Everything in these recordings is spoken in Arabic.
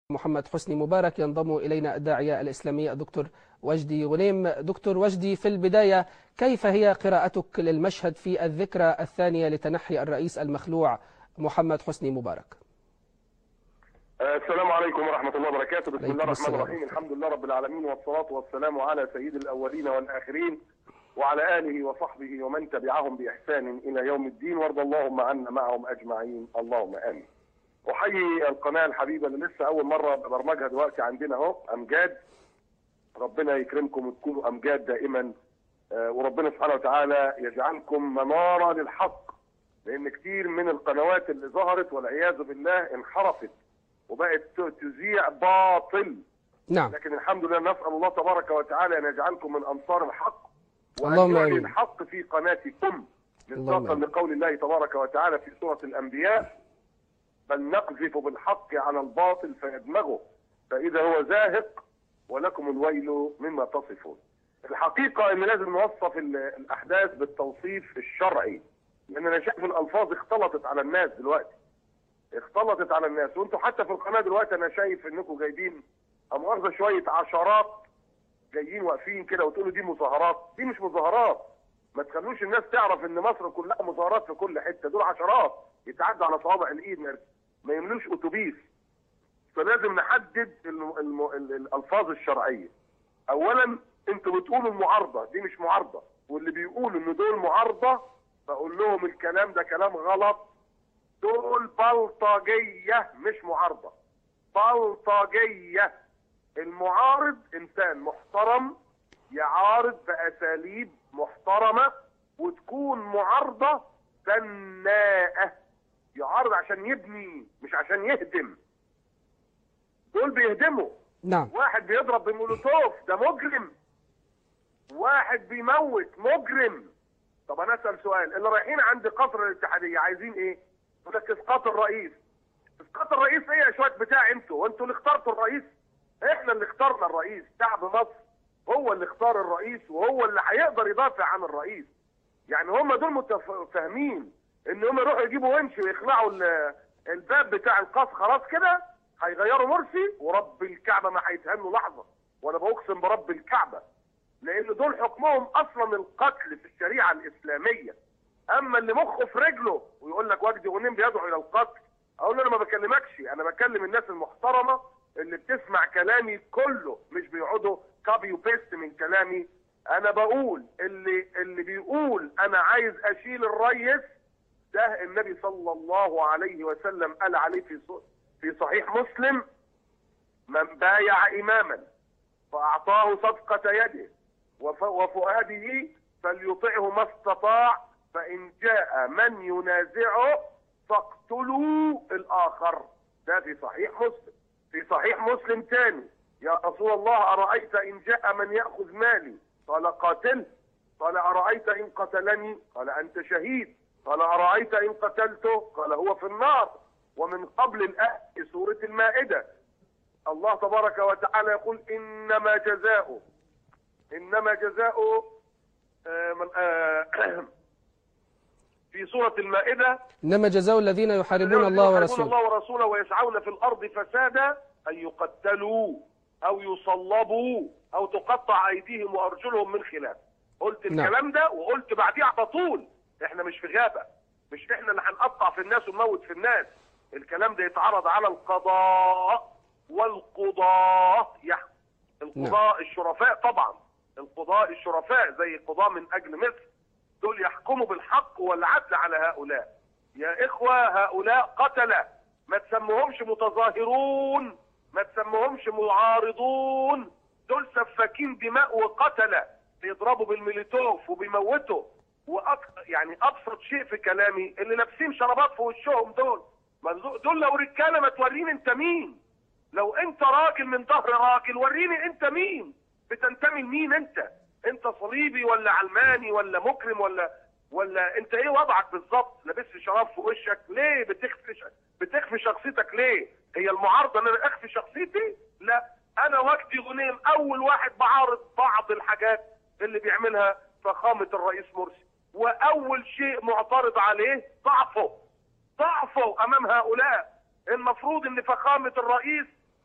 محمد حسني مبارك. ينضم إلينا الداعية الإسلامي الدكتور وجدي غنيم. دكتور وجدي، في البداية كيف هي قراءتك للمشهد في الذكرى الثانية لتنحي الرئيس المخلوع محمد حسني مبارك؟ السلام عليكم ورحمة الله وبركاته. بسم الله الرحمن السلام. الرحيم. الحمد لله رب العالمين، والصلاة والسلام على سيد الأولين والآخرين وعلى آله وصحبه ومن تبعهم بإحسان إلى يوم الدين، وارض اللهم عنا معهم أجمعين، اللهم آمين. أحيي القناة الحبيبة اللي لسه أول مرة برمجها دلوقتي عندنا أهو، أمجاد. ربنا يكرمكم وتكونوا أمجاد دائما، وربنا سبحانه وتعالى يجعلكم منارة للحق، لأن كتير من القنوات اللي ظهرت والعياذ بالله انحرفت وبقت تذيع باطل. نعم. لكن الحمد لله نسأل الله تبارك وتعالى أن يجعلكم من أنصار الحق اللهم وأن آمين. الحق في قناتكم، مصداقا لقول الله تبارك وتعالى في سورة الأنبياء: بل نقذف بالحق على الباطل فيدمغه فإذا هو زاهق ولكم الويل مما تصفون. الحقيقة ان لازم نوصف الأحداث بالتوصيف الشرعي، لأن أنا شايف الألفاظ اختلطت على الناس دلوقتي، اختلطت على الناس. وانتوا حتى في القناة دلوقتي أنا شايف انكم جايبين أمؤاخذة شوية عشرات جايين واقفين كده وتقولوا دي مظاهرات. دي مش مظاهرات، ما تخلوش الناس تعرف ان مصر كلها مظاهرات في كل حتة. دول عشرات يتعدى على صوابع الإيد، ما يملوش أتوبيس. فلازم نحدد الألفاظ الشرعية. أولا انتوا بتقولوا المعارضة، دي مش معارضة، واللي بيقولوا ان دول معارضة بقول لهم الكلام ده كلام غلط. دول بلطجية مش معارضة، بلطجية. المعارض انسان محترم يعارض بأساليب محترمة، وتكون معارضة بناءة، يعارض عشان يبني مش عشان يهدم. دول بيهدموا. نعم. واحد بيضرب بمولوتوف ده مجرم، واحد بيموت مجرم. طب انا اسال سؤال، اللي رايحين عند قصر الاتحاديه عايزين ايه؟ يقول لك اسقاط الرئيس. اسقاط الرئيس ايه يا شويه بتاع انتوا؟ وانتوا اللي اخترتوا الرئيس؟ احنا اللي اخترنا الرئيس، شعب مصر هو اللي اختار الرئيس وهو اللي هيقدر يدافع عن الرئيس. يعني هم دول متفاهمين ان هم يروحوا يجيبوا ونش ويخلعوا الباب بتاع القصر، خلاص كده هيغيروا مرسي، ورب الكعبه ما هيتهنوا لحظه، وانا بقسم برب الكعبه، لان دول حكمهم اصلا القتل في الشريعه الاسلاميه. اما اللي مخه في رجله ويقول لك وجدي غنيم بيدعو الى القتل، اقول له انا ما بكلمكش، انا بكلم الناس المحترمه اللي بتسمع كلامي كله، مش بيقعدوا كابي وبيست من كلامي. انا بقول اللي بيقول انا عايز اشيل الريس ده، النبي صلى الله عليه وسلم قال عليه في صحيح مسلم: من بايع اماما فاعطاه صدقه يده وفؤاده فليطعه ما استطاع، فان جاء من ينازعه فاقتلوا الاخر. ده في صحيح مسلم. في صحيح مسلم تاني: يا رسول الله ارايت ان جاء من ياخذ مالي؟ قال قاتله. قال ارايت ان قتلني؟ قال انت شهيد. قال ارايت ان قتلته؟ قال هو في النار. ومن قبل الآية في سورة المائدة الله تبارك وتعالى يقول: إنما جزاؤه في سورة المائدة: إنما جزاء الذين يحاربون الله ورسوله ويسعون في الأرض فسادا أن يقتلوا أو يصلبوا أو تقطع أيديهم وأرجلهم من خلاف. قلت الكلام ده وقلت بعديه على طول: إحنا مش في غابة، مش إحنا اللي هنقطع في الناس ونموت في الناس. الكلام ده يتعرض على القضاء، والقضاء يحكم. القضاء الشرفاء طبعا، القضاء الشرفاء زي القضاء من أجل مصر، دول يحكموا بالحق والعدل على هؤلاء. يا إخوة هؤلاء قتلة، ما تسموهمش متظاهرون، ما تسموهمش معارضون، دول سفاكين دماء وقتلة، بيضربوا بالميليتوف وبيموتوا. يعني أبسط شيء في كلامي اللي لابسين شرابات في وشهم دول لو رجاله ما توريني انت مين. لو انت راجل من ظهر راجل وريني انت مين، بتنتمي لمين انت صليبي ولا علماني ولا مكرم ولا انت ايه وضعك بالظبط؟ لابس شراب في وشك ليه؟ بتخفي شخصيتك ليه؟ هي المعارضه ان انا اخفي شخصيتي؟ لا، انا وجدي غنيم اول واحد بعارض بعض الحاجات اللي بيعملها فخامه الرئيس مرسي، واول شيء معترض عليه ضعفه امام هؤلاء. المفروض ان فخامة الرئيس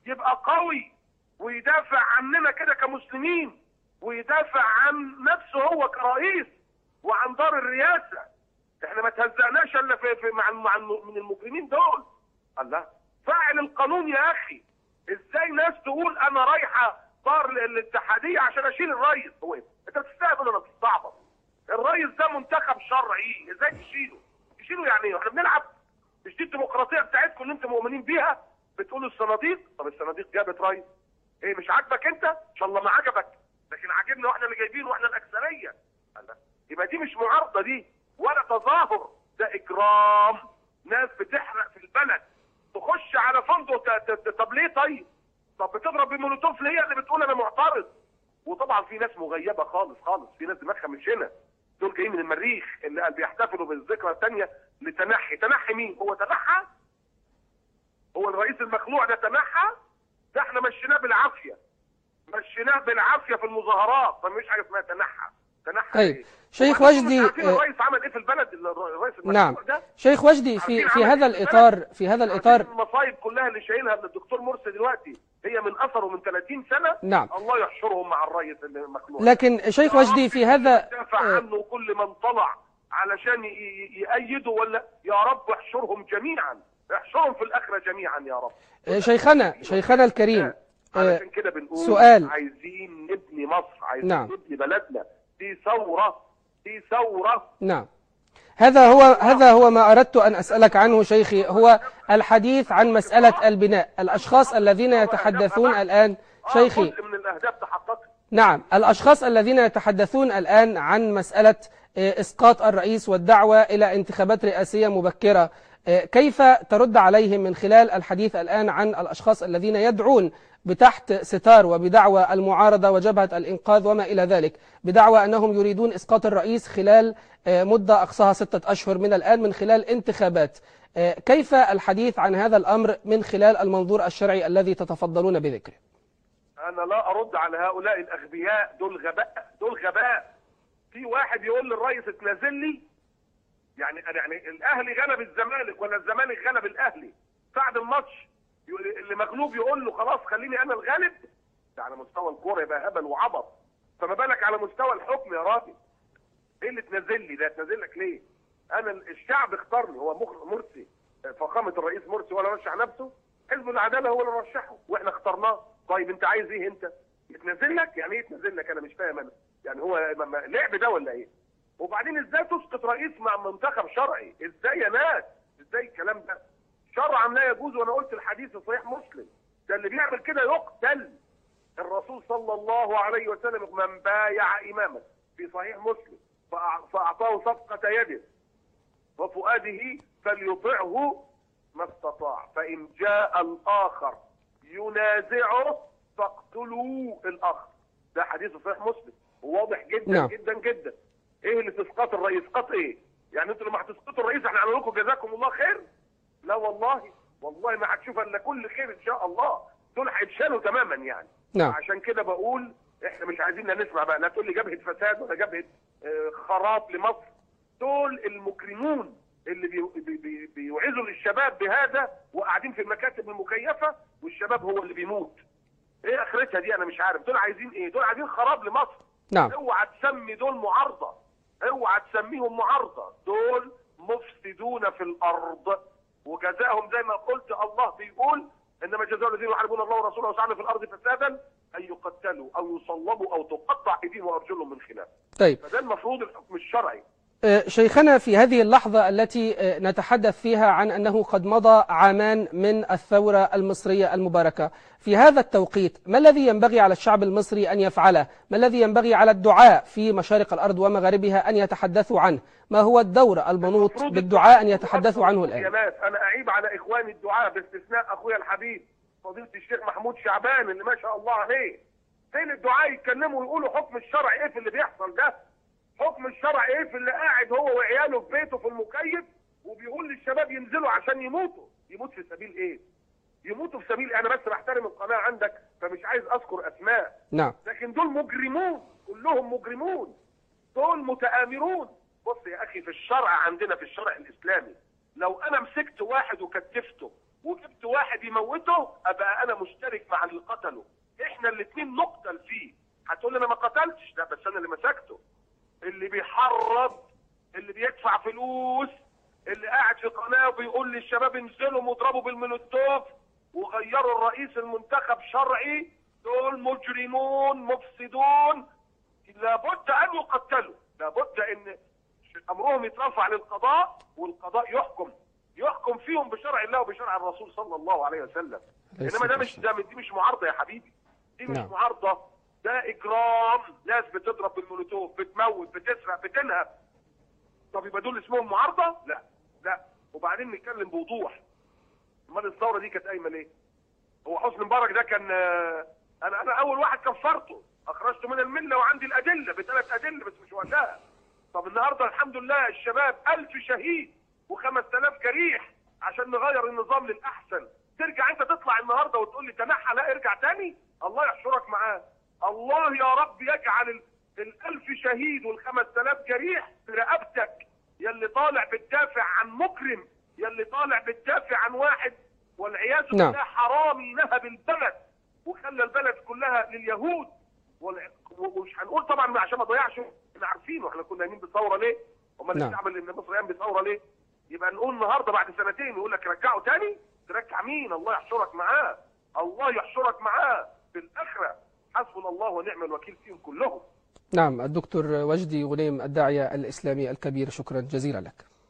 يبقى قوي ويدافع عننا كده كمسلمين، ويدافع عن نفسه هو كرئيس وعن دار الرئاسة. احنا ما تهزقناش الا من المجرمين دول. الله، فاعل القانون يا اخي. ازاي ناس تقول انا رايحه دار الاتحاديه عشان اشيل الرئيس؟ هو ايه؟ انت بتستهبل ولا بتستعبط؟ الرئيس ده منتخب شرعي، ازاي تشيله؟ تشيله يعني ايه؟ احنا بنلعب؟ مش دي الديمقراطيه بتاعتكم اللي انتم مؤمنين بيها؟ بتقولوا الصناديق، طب الصناديق جابت رئيس. ايه مش عاجبك انت؟ ان شاء الله ما عجبك، لكن عاجبنا واحنا اللي جايبين واحنا الاكثريه. يبقى دي مش معارضه دي ولا تظاهر، ده اجرام. ناس بتحرق في البلد، تخش على فندق. طب ليه طيب؟ طب بتضرب بمولوتوف ليه اللي بتقول انا معترض؟ وطبعا في ناس مغيبه خالص خالص، في ناس دماغها مش هنا، دول جايين من المريخ اللي بيحتفلوا بالذكرى الثانيه لتنحي. تنحي مين؟ هو تنحى؟ هو الرئيس المخلوع ده تنحى؟ ده احنا مشيناه بالعافيه، مشيناه بالعافيه في المظاهرات، فمش حاجه اسمها تنحى. تنحى طيب ايه؟ شيخ وجدي، الرئيس عمل ايه في البلد؟ الرئيس المخلوع نعم ده شيخ وجدي، في هذا الإطار المصايب كلها اللي شايلها الدكتور مرسي دلوقتي هي من اثره من 30 سنه. نعم. الله يحشرهم مع الرئيس المخلوع. لكن شيخ وجدي في هذا دافع عنه كل من طلع علشان يأيده، ولا يا رب احشرهم جميعا، احشرهم في الاخره جميعا يا رب. شيخنا الكريم، علشان كده بنقول سؤال. عايزين نبني مصر، عايزين نعم. نبني بلدنا. دي ثوره. نعم، هذا هو ما أردت أن أسألك عنه شيخي، هو الحديث عن مسألة البناء. الأشخاص الذين يتحدثون الآن شيخي، جزء من الاهداف تحققت. نعم، الأشخاص الذين يتحدثون الآن عن مسألة إسقاط الرئيس والدعوة إلى انتخابات رئاسية مبكرة، كيف ترد عليهم من خلال الحديث الآن عن الأشخاص الذين يدعون بتحت ستار وبدعوى المعارضة وجبهة الإنقاذ وما إلى ذلك، بدعوى أنهم يريدون إسقاط الرئيس خلال مدة أقصاها 6 أشهر من الآن من خلال انتخابات؟ كيف الحديث عن هذا الأمر من خلال المنظور الشرعي الذي تتفضلون بذكره؟ أنا لا أرد على هؤلاء الأغبياء، دول غباء. في واحد يقول للرئيس اتنازل لي، يعني الأهلي غلب الزمالك ولا الزمالك غلب الأهلي بعد الماتش، اللي مغلوب يقول له خلاص خليني أنا الغالب. ده على مستوى الكورة يبقى هبل وعبط، فما بالك على مستوى الحكم يا راجل؟ ايه اللي تنزل لي ده؟ تنزل لك ليه؟ انا الشعب اختارني، هو مرسي فخامه الرئيس مرسي ولا رشح نفسه؟ حزب العداله هو اللي رشحه واحنا اخترناه. طيب انت عايز ايه انت؟ يتنزل لك؟ يعني ايه يتنزل لك؟ انا مش فاهم انا، يعني هو لعب ده ولا ايه؟ وبعدين ازاي تسقط رئيس مع منتخب شرعي؟ ازاي يا ناس؟ ازاي الكلام ده؟ شرعا لا يجوز، وانا قلت الحديث في صحيح مسلم، ده اللي بيعمل كده يقتل. الرسول صلى الله عليه وسلم من بايع اماما في صحيح مسلم فأعطاه صفقة يده وفؤاده فليطعه ما استطاع، فإن جاء الآخر ينازعه فاقتلوا الآخر. ده حديث صحيح مسلم وواضح جدا. نعم. جدا جدا. ايه اللي تسقط الرئيس؟ قط ايه؟ يعني انتوا لما هتسقطوا الرئيس احنا هنقول لكم جزاكم الله خير؟ لا والله ما هتشوف الا كل خير ان شاء الله. دول هيتشالوا تماما يعني. نعم. عشان كده بقول احنا مش عايزين نسمع بقى، لا تقول لي جبهه فساد ولا جبهه خراب لمصر. دول المجرمون اللي بيوعظوا للشباب بهذا وقاعدين في المكاتب المكيفه، والشباب هو اللي بيموت. ايه اخرتها دي؟ انا مش عارف. دول عايزين ايه؟ دول عايزين خراب لمصر. نعم. اوعى تسمي دول معارضه، اوعى تسميهم معارضه، دول مفسدون في الارض وجزاهم زي ما قلت الله بيقول انما جزاء الذين يحاربون الله ورسوله ويسعون في الارض فسادا ان يقتلوا او يصلبوا او تقطع ايديهم وارجلهم من خلاف. طيب، فده المفروض الحكم الشرعي. شيخنا، في هذه اللحظة التي نتحدث فيها عن أنه قد مضى عامان من الثورة المصرية المباركة، في هذا التوقيت ما الذي ينبغي على الشعب المصري أن يفعله؟ ما الذي ينبغي على الدعاء في مشارق الأرض ومغاربها أن يتحدثوا عنه؟ ما هو الدور المنوط بالدعاء أن يتحدثوا عنه الآن؟ يا ناس أنا أعيب على إخواني الدعاء باستثناء أخويا الحبيب فضيلة الشيخ محمود شعبان اللي ما شاء الله عليه. فين الدعاء يتكلموا ويقولوا حكم الشرع إيه في اللي بيحصل ده؟ حكم الشرع ايه في اللي قاعد هو وعياله في بيته في المكيف وبيقول للشباب ينزلوا عشان يموتوا؟ يموت في سبيل ايه؟ يموتوا في سبيل، انا بس بحترم القناه عندك فمش عايز اذكر اسماء. نعم. لكن دول مجرمون، كلهم مجرمون، دول متآمرون. بص يا اخي، في الشرع عندنا في الشرع الاسلامي لو انا مسكت واحد وكتفته وجبت شفت واحد يموته ابقى انا مشترك مع اللي قتله، احنا الاثنين نقتل فيه. هتقول لي انا ما قتلتش، لا بس انا اللي مسكته. اللي بيحرض، اللي بيدفع فلوس، اللي قاعد في قناه وبيقول للشباب انزلوا واضربوا بالمولوتوف وغيروا الرئيس المنتخب شرعي، دول مجرمون مفسدون، لابد ان يقتلوا، لابد ان امرهم يترفع للقضاء والقضاء يحكم فيهم بشرع الله وبشرع الرسول صلى الله عليه وسلم. انما دي مش معارضه يا حبيبي، دي مش معارضه، ده اجرام. ناس بتضرب بالمولوتوف، بتموت، بتسرق، بتنهب. طب يبقى دول اسمهم معارضه؟ لا. وبعدين نتكلم بوضوح، امال الثوره دي كانت قايمه ليه؟ هو حسني مبارك ده كان انا اول واحد كفرته، اخرجته من المله وعندي الادله ب3 ادله بس مش وقتها. طب النهارده الحمد لله الشباب 1000 شهيد و5000 جريح عشان نغير النظام للاحسن. ترجع انت تطلع النهارده وتقول لي تنحى، لا ارجع تاني. الله يحشرك معاه. الله يا رب يجعل ال1000 شهيد وال5000 جريح في رقبتك، يا اللي طالع بتدافع عن مجرم، يا اللي طالع بتدافع عن واحد والعياذ بالله حرامي نهب البلد وخلى البلد كلها لليهود. ومش هنقول طبعا عشان ما اضيعش، احنا عارفينه احنا كنا قايمين بالثوره ليه؟ امال الشعب اللي مصر قام بالثوره ليه؟ يبقى نقول النهارده بعد سنتين يقول لك رجعه تاني؟ ترجع مين؟ الله يحشرك معاه، الله يحشرك معاه في الاخره. حسبنا الله ونعم الوكيل فيهم كلهم. نعم، الدكتور وجدي غنيم الداعية الإسلامي الكبير، شكرا جزيلا لك.